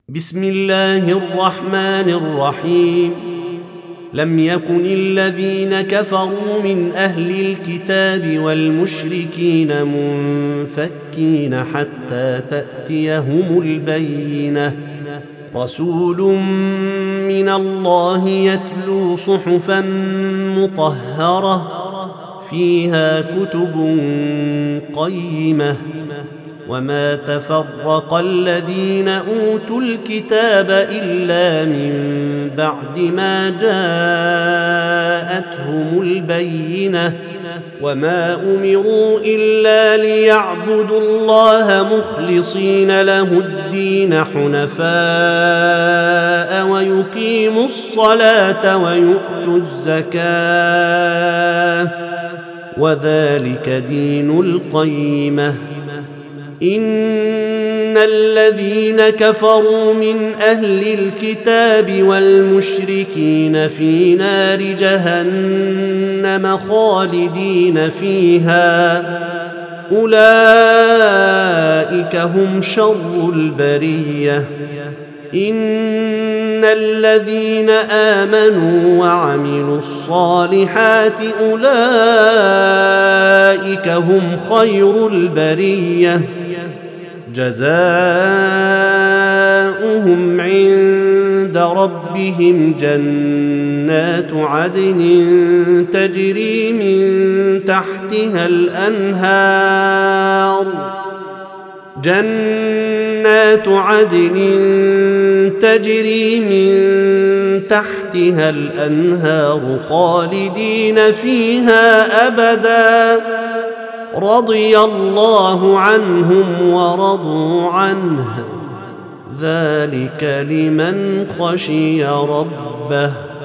بسم الله الرحمن الرحيم. لم يكن الذين كفروا من أهل الكتاب والمشركين منفكين حتى تأتيهم البينة، رسول من الله يتلو صحفا مطهرة فيها كتب قيمة. وما تفرق الذين أوتوا الكتاب إلا من بعد ما جاءتهم البينة، وما أمروا إلا ليعبدوا الله مخلصين له الدين حنفاء ويقيموا الصلاة ويؤتوا الزكاة، وذلك دين القيمة. إن الذين كفروا من أهل الكتاب والمشركين في نار جهنم خالدين فيها، أولئك هم شر البرية. إن الذين آمنوا وعملوا الصالحات أولئك هم خير البرية، جزاؤهم عند ربهم جنات عدن تجري من تحتها الأنهار، جنات عدن تجري من تحتها الأنهار خالدين فيها أبدا، رضي الله عنهم ورضوا عنه، ذلك لمن خشي ربه.